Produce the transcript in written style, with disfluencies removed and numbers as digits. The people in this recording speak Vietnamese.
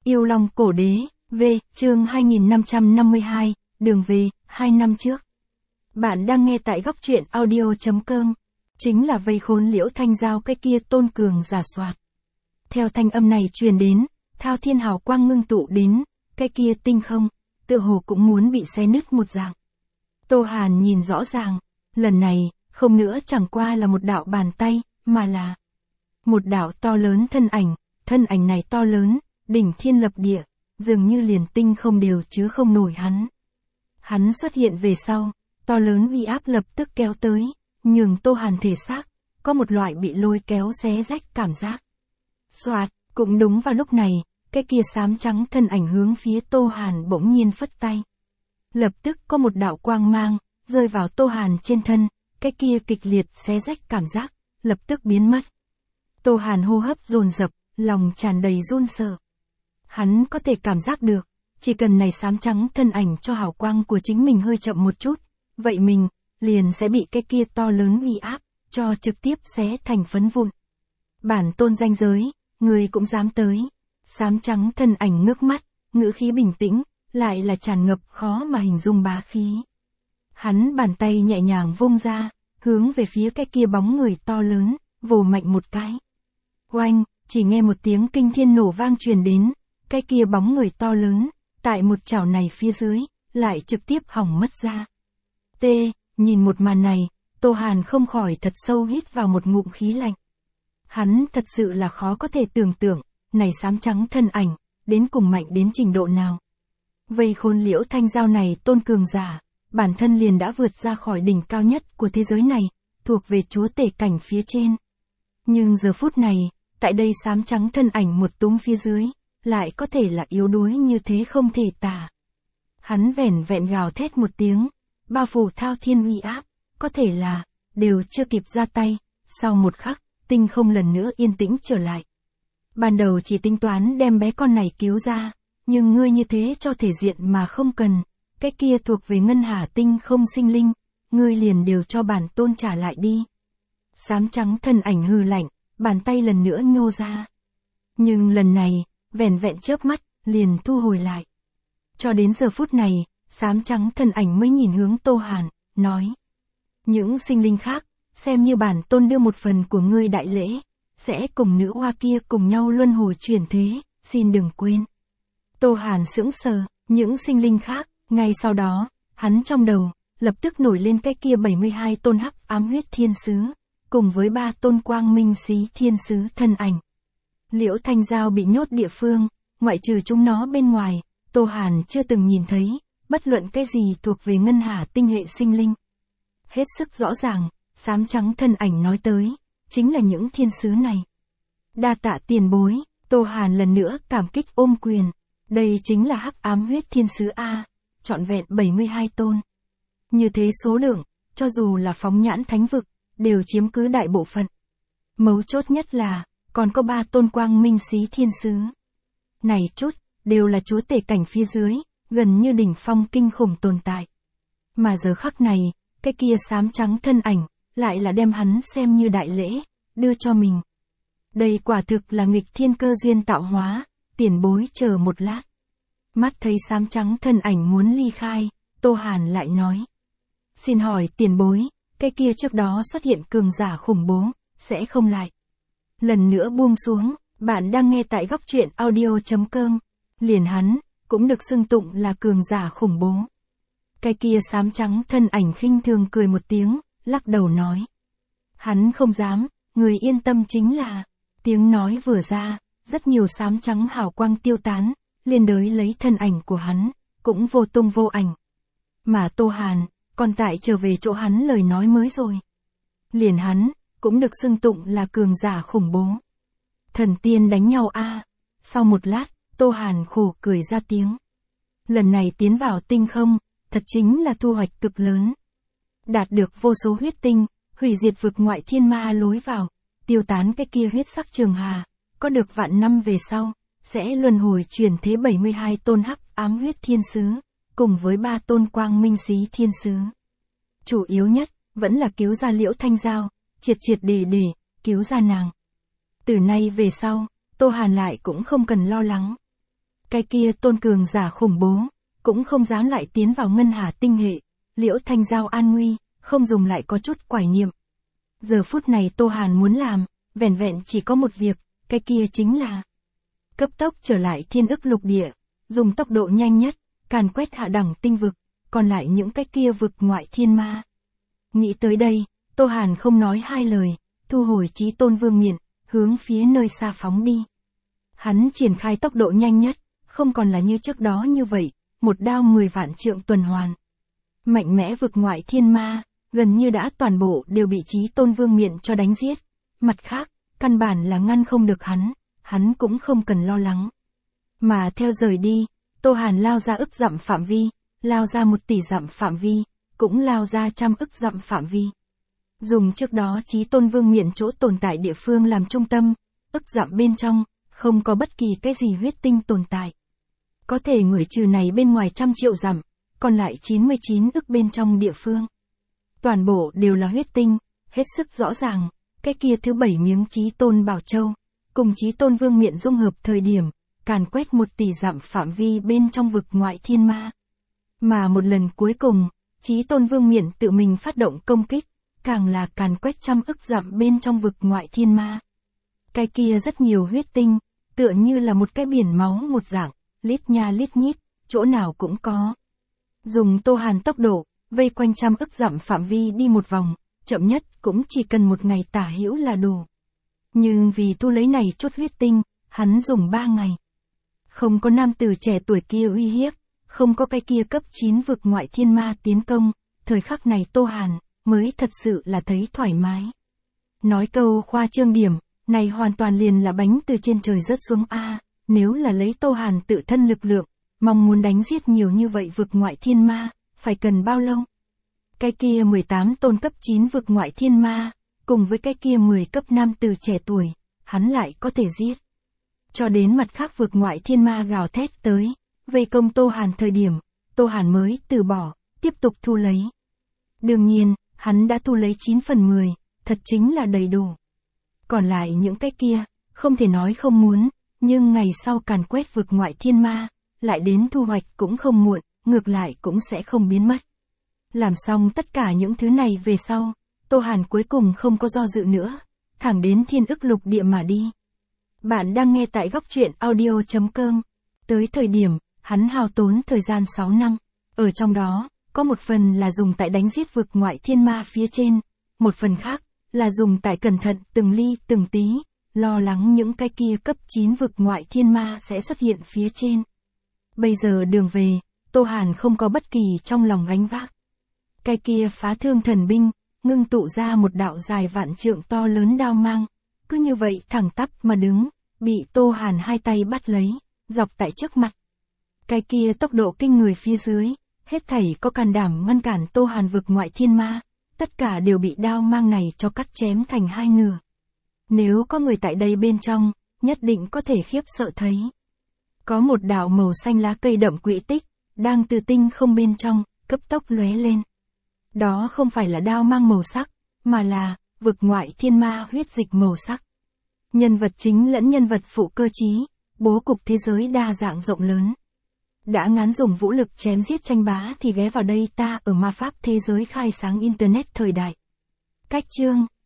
Yêu Long Cổ Đế, V, chương 2552, đường về, 2 năm trước. Bạn đang nghe tại góc truyện audio.com. Chính là vây khốn Liễu Thanh Giao cái kia tôn cường giả soạt. Theo thanh âm này truyền đến, thao thiên hào quang ngưng tụ đến, cái kia tinh không, tựa hồ cũng muốn bị xé nứt một dạng. Tô Hàn nhìn rõ ràng, lần này, không nữa chẳng qua là một đạo bàn tay, mà là một đạo to lớn thân ảnh này to lớn, đỉnh thiên lập địa, dường như liền tinh không đều chứ không nổi hắn. Hắn xuất hiện về sau, to lớn uy áp lập tức kéo tới, nhường Tô Hàn thể xác, có một loại bị lôi kéo xé rách cảm giác. Soạt, cũng đúng vào lúc này, cái kia xám trắng thân ảnh hướng phía Tô Hàn bỗng nhiên phất tay. Lập tức có một đạo quang mang, rơi vào Tô Hàn trên thân, cái kia kịch liệt xé rách cảm giác, lập tức biến mất. Tô Hàn hô hấp dồn dập, lòng tràn đầy run sợ. Hắn có thể cảm giác được, chỉ cần này xám trắng thân ảnh cho hào quang của chính mình hơi chậm một chút, vậy mình, liền sẽ bị cái kia to lớn uy áp, cho trực tiếp xé thành phấn vụn. Bản tôn danh giới, người cũng dám tới. Xám trắng thân ảnh ngước mắt, ngữ khí bình tĩnh, lại là tràn ngập khó mà hình dung bá khí. Hắn bàn tay nhẹ nhàng vung ra, hướng về phía cái kia bóng người to lớn, vồ mạnh một cái. Oanh, chỉ nghe một tiếng kinh thiên nổ vang truyền đến, cái kia bóng người to lớn, tại một chảo này phía dưới, lại trực tiếp hỏng mất ra. Nhìn một màn này, Tô Hàn không khỏi thật sâu hít vào một ngụm khí lạnh. Hắn thật sự là khó có thể tưởng tượng, này xám trắng thân ảnh, đến cùng mạnh đến trình độ nào. Vây khốn Liễu Thanh Giao này tôn cường giả, bản thân liền đã vượt ra khỏi đỉnh cao nhất của thế giới này, thuộc về chúa tể cảnh phía trên. Nhưng giờ phút này, tại đây xám trắng thân ảnh một túm phía dưới, lại có thể là yếu đuối như thế không thể tả. Hắn vẻn vẹn gào thét một tiếng, bao phủ thao thiên uy áp, có thể là, đều chưa kịp ra tay, sau một khắc, tinh không lần nữa yên tĩnh trở lại. Ban đầu chỉ tính toán đem bé con này cứu ra, nhưng ngươi như thế cho thể diện mà không cần, cái kia thuộc về ngân hà tinh không sinh linh, ngươi liền đều cho bản tôn trả lại đi. Xám trắng thân ảnh hừ lạnh, bàn tay lần nữa nhô ra. Nhưng lần này, vẻn vẹn chớp mắt, liền thu hồi lại. Cho đến giờ phút này, xám trắng thân ảnh mới nhìn hướng Tô Hàn, nói. Những sinh linh khác, xem như bản tôn đưa một phần của ngươi đại lễ, sẽ cùng nữ hoa kia cùng nhau luân hồi chuyển thế, xin đừng quên. Tô Hàn sững sờ, những sinh linh khác, ngay sau đó, hắn trong đầu, lập tức nổi lên cái kia 72 tôn hắc ám huyết thiên sứ, cùng với 3 tôn quang minh xí thiên sứ thân ảnh. Liễu Thanh Giao bị nhốt địa phương, ngoại trừ chúng nó bên ngoài, Tô Hàn chưa từng nhìn thấy, bất luận cái gì thuộc về ngân hà tinh hệ sinh linh. Hết sức rõ ràng, xám trắng thân ảnh nói tới, chính là những thiên sứ này. Đa tạ tiền bối, Tô Hàn lần nữa cảm kích ôm quyền. Đây chính là hắc ám huyết thiên sứ A, trọn vẹn 72 tôn. Như thế số lượng, cho dù là phóng nhãn thánh vực, đều chiếm cứ đại bộ phận. Mấu chốt nhất là, còn có 3 tôn quang minh xí thiên sứ. Này chút, đều là chúa tể cảnh phía dưới, gần như đỉnh phong kinh khủng tồn tại. Mà giờ khắc này, cái kia xám trắng thân ảnh, lại là đem hắn xem như đại lễ, đưa cho mình. Đây quả thực là nghịch thiên cơ duyên tạo hóa, tiền bối chờ một lát. Mắt thấy xám trắng thân ảnh muốn ly khai, Tô Hàn lại nói. Xin hỏi tiền bối, cái kia trước đó xuất hiện cường giả khủng bố, sẽ không lại. Lần nữa buông xuống, bạn đang nghe tại góc truyện audio.com. Liền hắn, cũng được xưng tụng là cường giả khủng bố. Cái kia xám trắng thân ảnh khinh thường cười một tiếng, lắc đầu nói. Hắn không dám, người yên tâm chính là. Tiếng nói vừa ra, rất nhiều xám trắng hào quang tiêu tán, liên đới lấy thân ảnh của hắn, cũng vô tung vô ảnh. Mà Tô Hàn, còn tại trở về chỗ hắn lời nói mới rồi. Liền hắn, cũng được xưng tụng là cường giả khủng bố. Thần tiên đánh nhau a. Sau một lát, Tô Hàn khổ cười ra tiếng. Lần này tiến vào tinh không, thật chính là thu hoạch cực lớn. Đạt được vô số huyết tinh, hủy diệt vực ngoại thiên ma lối vào, tiêu tán cái kia huyết sắc trường hà, có được vạn năm về sau, sẽ luân hồi chuyển thế 72 tôn hắc ám huyết thiên sứ, cùng với 3 tôn quang minh xí thiên sứ. Chủ yếu nhất, vẫn là cứu ra Liễu Thanh Giao, triệt để cứu ra nàng. Từ nay về sau, Tô Hàn lại cũng không cần lo lắng. Cái kia tôn cường giả khủng bố, cũng không dám lại tiến vào ngân hà tinh hệ, Liễu Thanh Giao an nguy, không dùng lại có chút quải niệm. Giờ phút này Tô Hàn muốn làm, vẻn vẹn chỉ có một việc, cái kia chính là cấp tốc trở lại thiên ức lục địa, dùng tốc độ nhanh nhất, càn quét hạ đẳng tinh vực, còn lại những cái kia vực ngoại thiên ma. Nghĩ tới đây, Tô Hàn không nói hai lời, thu hồi Chí Tôn Vương miện, hướng phía nơi xa phóng đi. Hắn triển khai tốc độ nhanh nhất, không còn là như trước đó như vậy, một đao 10 vạn trượng tuần hoàn. Mạnh mẽ vực ngoại thiên ma, gần như đã toàn bộ đều bị Chí Tôn Vương miện cho đánh giết. Mặt khác, căn bản là ngăn không được hắn cũng không cần lo lắng. Mà theo rời đi, Tô Hàn lao ra ức dặm phạm vi, lao ra 1 tỷ dặm phạm vi, cũng lao ra 100 ức dặm phạm vi. Dùng trước đó Chí Tôn Vương miện chỗ tồn tại địa phương làm trung tâm, ức dặm bên trong, không có bất kỳ cái gì huyết tinh tồn tại. Có thể ngửi trừ này bên ngoài 100 triệu dặm, còn lại 99 ức bên trong địa phương. Toàn bộ đều là huyết tinh, hết sức rõ ràng, cái kia thứ 7 miếng Chí Tôn Bảo Châu, cùng Chí Tôn Vương miện dung hợp thời điểm, càn quét 1 tỷ dặm phạm vi bên trong vực ngoại thiên ma. Mà một lần cuối cùng, Chí Tôn Vương miện tự mình phát động công kích, càng là càn quét 100 ức dặm bên trong vực ngoại thiên ma. Cái kia rất nhiều huyết tinh, tựa như là một cái biển máu một dạng, lít nha lít nhít, chỗ nào cũng có. Dùng Tô Hàn tốc độ, vây quanh 100 ức dặm phạm vi đi một vòng, chậm nhất cũng chỉ cần 1 ngày tả hữu là đủ. Nhưng vì thu lấy này chút huyết tinh, hắn dùng 3 ngày. Không có nam tử trẻ tuổi kia uy hiếp, không có cái kia cấp 9 vực ngoại thiên ma tiến công, thời khắc này Tô Hàn mới thật sự là thấy thoải mái. Nói câu khoa trương điểm, này hoàn toàn liền là bánh từ trên trời rớt xuống a. Nếu là lấy Tô Hàn tự thân lực lượng, mong muốn đánh giết nhiều như vậy vực ngoại thiên ma, phải cần bao lâu? Cái kia 18 tôn cấp 9 vực ngoại thiên ma, cùng với cái kia 10 cấp nam tử trẻ tuổi, hắn lại có thể giết. Cho đến mặt khác vực ngoại thiên ma gào thét tới, vây công Tô Hàn thời điểm, Tô Hàn mới từ bỏ, tiếp tục thu lấy. Đương nhiên, hắn đã thu lấy 9 phần 10, thật chính là đầy đủ. Còn lại những cái kia, không thể nói không muốn, nhưng ngày sau càn quét vực ngoại thiên ma, lại đến thu hoạch cũng không muộn, ngược lại cũng sẽ không biến mất. Làm xong tất cả những thứ này về sau, Tô Hàn cuối cùng không có do dự nữa, thẳng đến thiên ức lục địa mà đi. Bạn đang nghe tại góc truyện audio.com. Tới thời điểm, hắn hao tốn thời gian 6 năm. Ở trong đó, có một phần là dùng tại đánh giết vực ngoại thiên ma phía trên, một phần khác là dùng tại cẩn thận từng ly từng tí, lo lắng những cái kia cấp 9 vực ngoại thiên ma sẽ xuất hiện phía trên. Bây giờ đường về, Tô Hàn không có bất kỳ trong lòng gánh vác. Cái kia phá thương thần binh, ngưng tụ ra một đạo dài vạn trượng to lớn đao mang, cứ như vậy thẳng tắp mà đứng, bị Tô Hàn hai tay bắt lấy, dọc tại trước mặt. Cái kia tốc độ kinh người phía dưới, hết thảy có can đảm ngăn cản Tô Hàn vực ngoại thiên ma, tất cả đều bị đao mang này cho cắt chém thành 2 nửa. Nếu có người tại đây bên trong, nhất định có thể khiếp sợ thấy. Có một đạo màu xanh lá cây đậm quỹ tích, đang từ tinh không bên trong, cấp tốc lóe lên. Đó không phải là đao mang màu sắc, mà là vực ngoại thiên ma huyết dịch màu sắc. Nhân vật chính lẫn nhân vật phụ cơ trí, bố cục thế giới đa dạng rộng lớn. Đã ngán dùng vũ lực chém giết tranh bá thì ghé vào đây ta ở ma pháp thế giới khai sáng Internet thời đại. Cách chương